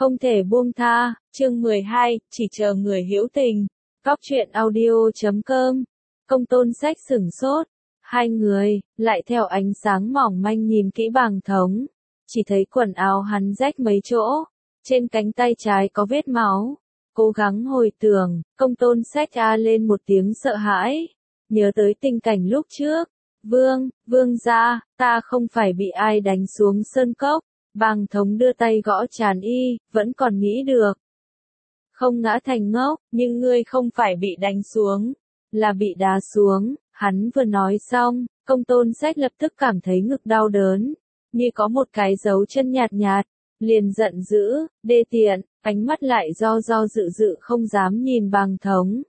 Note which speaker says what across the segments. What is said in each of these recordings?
Speaker 1: Không thể buông tha, chương 12, chỉ chờ người hữu tình. Góc truyện audio.com. Công Tôn Sách sửng sốt. Hai người, lại theo ánh sáng mỏng manh nhìn kỹ Bàng Thống. Chỉ thấy quần áo hắn rách mấy chỗ. Trên cánh tay trái có vết máu. Cố gắng hồi tưởng, Công Tôn Sách a lên một tiếng sợ hãi. Nhớ tới tình cảnh lúc trước. Vương gia, ta không phải bị ai đánh xuống sơn cốc. Bàng Thống đưa tay gõ trán y, vẫn còn nghĩ được. Không ngã thành ngốc, nhưng ngươi không phải bị đánh xuống, là bị đá xuống. Hắn vừa nói xong, Công Tôn Sách lập tức cảm thấy ngực đau đớn, như có một cái dấu chân nhạt nhạt, liền giận dữ, đê tiện, ánh mắt lại do dự không dám nhìn Bàng Thống.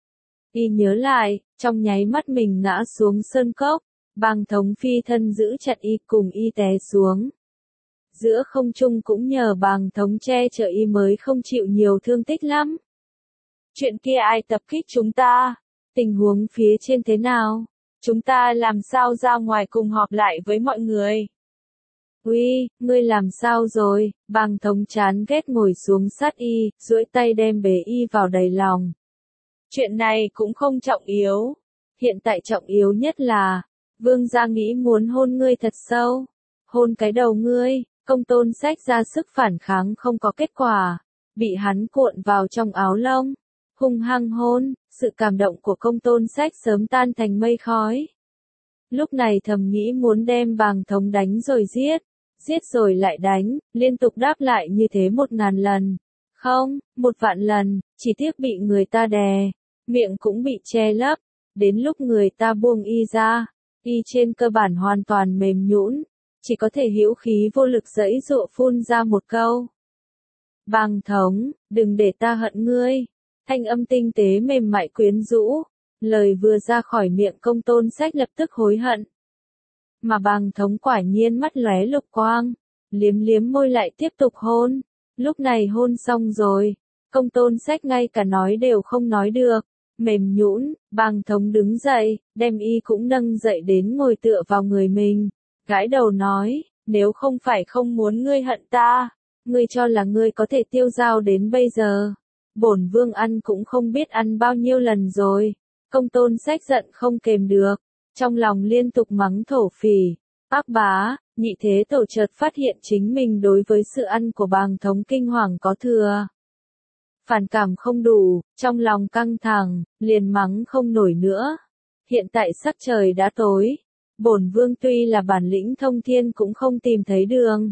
Speaker 1: Y nhớ lại, trong nháy mắt mình ngã xuống sơn cốc, Bàng Thống phi thân giữ chặt y cùng y té xuống. Giữa không trung cũng nhờ Bàng Thống che chở y mới không chịu nhiều thương tích lắm. Chuyện kia ai tập kích chúng ta? Tình huống phía trên thế nào? Chúng ta làm sao ra ngoài cùng họp lại với mọi người? Uy, ngươi làm sao rồi? Bàng Thống chán ghét ngồi xuống sát y, duỗi tay đem bế y vào đầy lòng. Chuyện này cũng không trọng yếu. Hiện tại trọng yếu nhất là, Vương gia nghĩ muốn hôn ngươi thật sâu. Hôn cái đầu ngươi. Công Tôn Sách ra sức phản kháng không có kết quả, bị hắn cuộn vào trong áo lông, hung hăng hôn, sự cảm động của Công Tôn Sách sớm tan thành mây khói. Lúc này thầm nghĩ muốn đem Bàng Thống đánh rồi giết rồi lại đánh, liên tục đáp lại như thế 1000 lần, không, 1.000.000 lần, chỉ tiếc bị người ta đè, miệng cũng bị che lấp, đến lúc người ta buông y ra, y trên cơ bản hoàn toàn mềm nhũn. Chỉ có thể hữu khí vô lực giãy giụa phun ra một câu. Bàng Thống, đừng để ta hận ngươi. Thanh âm tinh tế mềm mại quyến rũ. Lời vừa ra khỏi miệng Công Tôn Sách lập tức hối hận. Mà Bàng Thống quả nhiên mắt lóe lục quang. Liếm môi lại tiếp tục hôn. Lúc này hôn xong rồi. Công Tôn Sách ngay cả nói đều không nói được. Mềm nhũn, Bàng Thống đứng dậy, đem y cũng nâng dậy đến ngồi tựa vào người mình. Gãi đầu nói, nếu không phải không muốn ngươi hận ta, ngươi cho là ngươi có thể tiêu dao đến bây giờ. Bổn vương ăn cũng không biết ăn bao nhiêu lần rồi. Công Tôn Sách giận không kềm được, trong lòng liên tục mắng thổ phỉ. Ác bá, nhị thế tổ chợt phát hiện chính mình đối với sự ăn của Bàng Thống kinh hoàng có thừa. Phản cảm không đủ, trong lòng căng thẳng, liền mắng không nổi nữa. Hiện tại sắc trời đã tối. Bổn vương tuy là bản lĩnh thông thiên cũng không tìm thấy đường.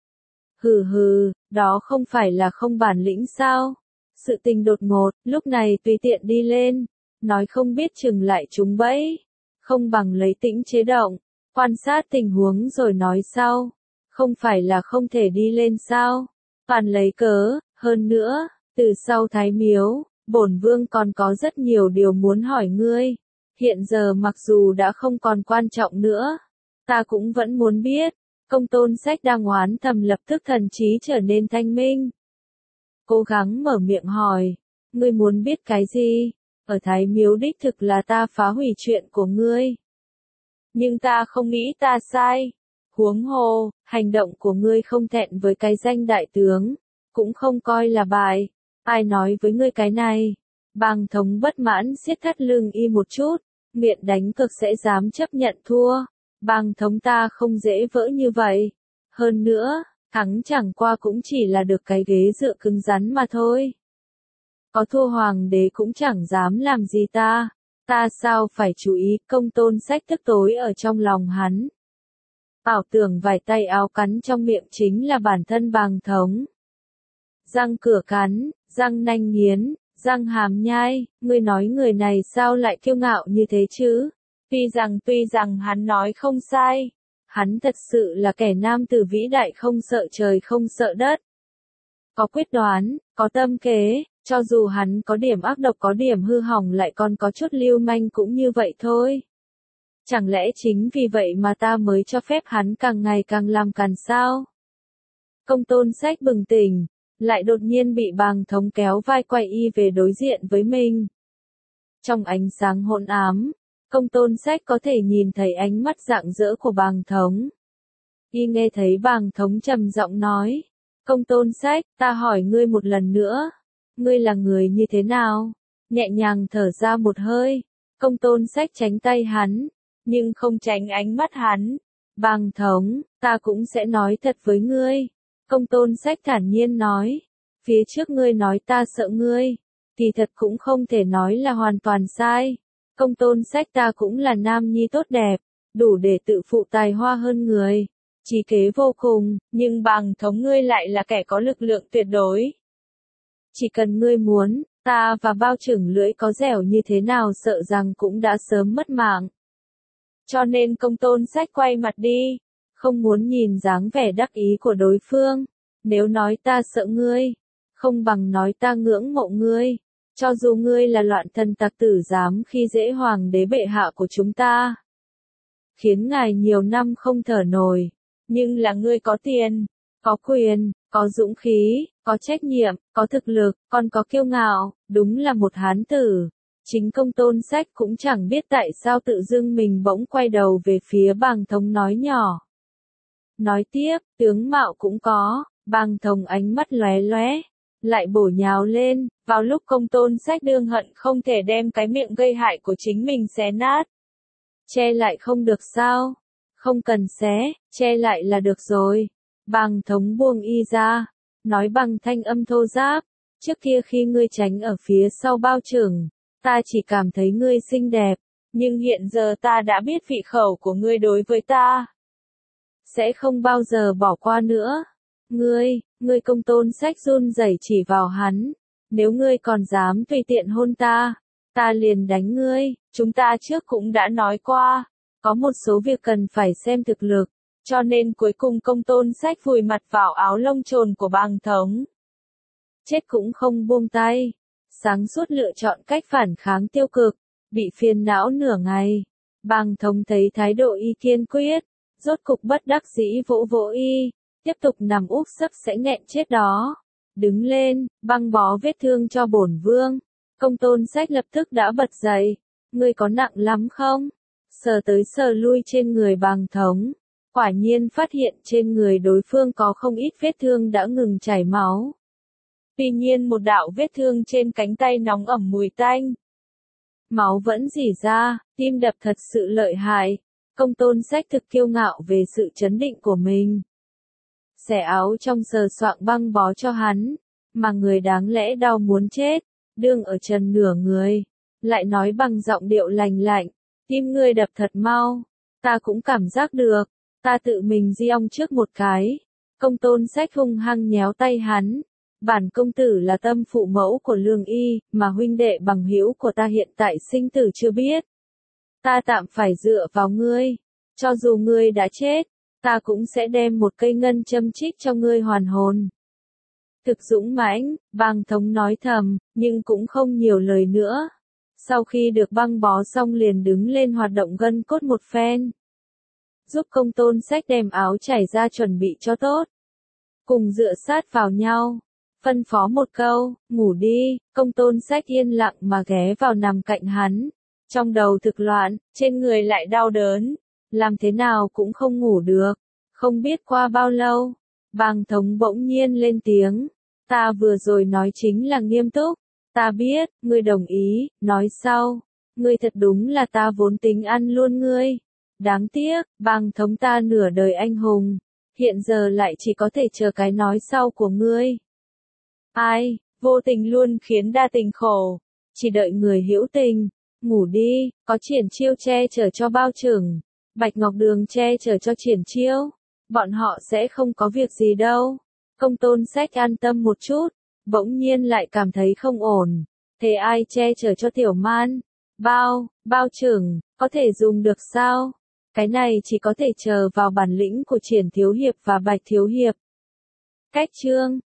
Speaker 1: Hừ, đó không phải là không bản lĩnh sao? Sự tình đột ngột, lúc này tùy tiện đi lên, nói không biết chừng lại trúng bẫy, không bằng lấy tĩnh chế động, quan sát tình huống rồi nói sau. Không phải là không thể đi lên sao? Toàn lấy cớ, hơn nữa, từ sau Thái Miếu, bổn vương còn có rất nhiều điều muốn hỏi ngươi. Hiện giờ mặc dù đã không còn quan trọng nữa, ta cũng vẫn muốn biết. Công Tôn Sách đang oán thầm lập tức thần trí trở nên thanh minh. Cố gắng mở miệng hỏi, ngươi muốn biết cái gì? Ở Thái Miếu đích thực là ta phá hủy chuyện của ngươi. Nhưng ta không nghĩ ta sai. Huống hồ, hành động của ngươi không thẹn với cái danh đại tướng, cũng không coi là bại. Ai nói với ngươi cái này? Bàng Thống bất mãn siết thắt lưng y một chút. Miệng đánh cược sẽ dám chấp nhận thua. Bàng Thống ta không dễ vỡ như vậy. Hơn nữa, thắng chẳng qua cũng chỉ là được cái ghế dựa cứng rắn mà thôi. Có thua hoàng đế cũng chẳng dám làm gì ta. Ta sao phải chú ý? Công Tôn Sách tức tối ở trong lòng hắn. Ảo tưởng vài tay áo cắn trong miệng chính là bản thân Bàng Thống. Răng cửa cắn, răng nanh nghiến. Răng hàm nhai, ngươi nói người này sao lại kiêu ngạo như thế chứ? Tuy rằng hắn nói không sai. Hắn thật sự là kẻ nam tử vĩ đại không sợ trời không sợ đất. Có quyết đoán, có tâm kế, cho dù hắn có điểm ác độc có điểm hư hỏng lại còn có chút lưu manh cũng như vậy thôi. Chẳng lẽ chính vì vậy mà ta mới cho phép hắn càng ngày càng làm càn sao? Công Tôn Sách bừng tỉnh. Lại đột nhiên bị Bàng Thống kéo vai quay y về đối diện với mình. Trong ánh sáng hỗn ám, Công Tôn Sách có thể nhìn thấy ánh mắt rạng rỡ của Bàng Thống. Y nghe thấy Bàng Thống trầm giọng nói, Công Tôn Sách, ta hỏi ngươi một lần nữa, ngươi là người như thế nào? Nhẹ nhàng thở ra một hơi, Công Tôn Sách tránh tay hắn, nhưng không tránh ánh mắt hắn. Bàng thống, ta cũng sẽ nói thật với ngươi. Công Tôn Sách thản nhiên nói, phía trước ngươi nói ta sợ ngươi, thì thật cũng không thể nói là hoàn toàn sai. Công Tôn Sách ta cũng là nam nhi tốt đẹp, đủ để tự phụ tài hoa hơn người, trí kế vô cùng, nhưng Bàng thống ngươi lại là kẻ có lực lượng tuyệt đối. Chỉ cần ngươi muốn, ta và bao trưởng lưỡi có dẻo như thế nào sợ rằng cũng đã sớm mất mạng. Cho nên Công Tôn Sách quay mặt đi, không muốn nhìn dáng vẻ đắc ý của đối phương. Nếu nói ta sợ ngươi, không bằng nói ta ngưỡng mộ ngươi. Cho dù ngươi là loạn thần tặc tử dám khi dễ hoàng đế bệ hạ của chúng ta, khiến ngài nhiều năm không thở nổi, nhưng là ngươi có tiền, có quyền, có dũng khí, có trách nhiệm, có thực lực, còn có kiêu ngạo, đúng là một hán tử. Chính Công Tôn Sách cũng chẳng biết tại sao tự dưng mình bỗng quay đầu về phía Bàng thống nói nhỏ. Nói tiếp, tướng mạo cũng có, Bàng thống ánh mắt lóe lóe, lại bổ nhào lên, vào lúc Công Tôn Sách đương hận không thể đem cái miệng gây hại của chính mình xé nát. Che lại không được sao? Không cần xé, che lại là được rồi. Bàng thống buông y ra, nói bằng thanh âm thô ráp, trước kia khi ngươi tránh ở phía sau bao trưởng, ta chỉ cảm thấy ngươi xinh đẹp, nhưng hiện giờ ta đã biết vị khẩu của ngươi đối với ta. Sẽ không bao giờ bỏ qua nữa. Ngươi Công Tôn Sách run rẩy chỉ vào hắn. Nếu ngươi còn dám tùy tiện hôn ta, ta liền đánh ngươi. Chúng ta trước cũng đã nói qua, có một số việc cần phải xem thực lực, cho nên cuối cùng Công Tôn Sách vùi mặt vào áo lông trồn của Bàng thống. Chết cũng không buông tay. Sáng suốt lựa chọn cách phản kháng tiêu cực, bị phiền não nửa ngày. Bàng thống thấy thái độ y kiên quyết, rốt cục bất đắc dĩ vỗ vỗ y, tiếp tục nằm úp sấp sẽ nghẹn chết đó. Đứng lên, băng bó vết thương cho bổn vương. Công Tôn Sách lập tức đã bật dậy. Ngươi có nặng lắm không? Sờ tới sờ lui trên người Bàng thống, quả nhiên phát hiện trên người đối phương có không ít vết thương đã ngừng chảy máu. Tuy nhiên một đạo vết thương trên cánh tay nóng ẩm mùi tanh. Máu vẫn rỉ ra, tim đập thật sự lợi hại. Công Tôn Sách thực kiêu ngạo về sự chấn định của mình. Xẻ áo trong sờ soạng băng bó cho hắn, mà người đáng lẽ đau muốn chết, đương ở trần nửa người, lại nói bằng giọng điệu lành lạnh, tim ngươi đập thật mau, ta cũng cảm giác được, ta tự mình giong trước một cái. Công Tôn Sách hung hăng nhéo tay hắn. Bản công tử là tâm phụ mẫu của Lương Y, mà huynh đệ bằng hữu của ta hiện tại sinh tử chưa biết. Ta tạm phải dựa vào ngươi. Cho dù ngươi đã chết, ta cũng sẽ đem một cây ngân châm chích cho ngươi hoàn hồn. Thực dũng mãnh, Bàng thống nói thầm, nhưng cũng không nhiều lời nữa. Sau khi được băng bó xong liền đứng lên hoạt động gân cốt một phen. Giúp Công Tôn Sách đem áo chảy ra chuẩn bị cho tốt. Cùng dựa sát vào nhau. Phân phó một câu, ngủ đi. Công Tôn Sách yên lặng mà ghé vào nằm cạnh hắn. Trong đầu thực loạn, trên người lại đau đớn. Làm thế nào cũng không ngủ được. Không biết qua bao lâu, Bàng thống bỗng nhiên lên tiếng. Ta vừa rồi nói chính là nghiêm túc. Ta biết, ngươi đồng ý, nói sau. Ngươi thật đúng là ta vốn tính ăn luôn ngươi. Đáng tiếc, Bàng thống ta nửa đời anh hùng. Hiện giờ lại chỉ có thể chờ cái nói sau của ngươi. Ai, vô tình luôn khiến đa tình khổ. Chỉ đợi người hữu tình. Ngủ đi, có Triển Chiêu che chở cho bao trưởng. Bạch Ngọc Đường che chở cho Triển Chiêu. Bọn họ sẽ không có việc gì đâu. Công Tôn Sách an tâm một chút. Bỗng nhiên lại cảm thấy không ổn. Thế ai che chở cho Tiểu Man? Bao trưởng, có thể dùng được sao? Cái này chỉ có thể chờ vào bản lĩnh của Triển Thiếu Hiệp và Bạch Thiếu Hiệp. Cách chương